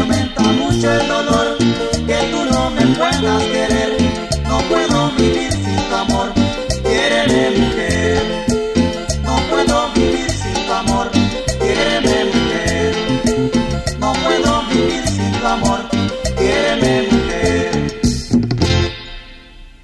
aumenta mucho el dolor, que tú no me puedas querer. No puedo vivir sin tu amor, quiéreme mujer. No puedo vivir sin tu amor, quiéreme mujer. No puedo vivir sin tu amor, quiéreme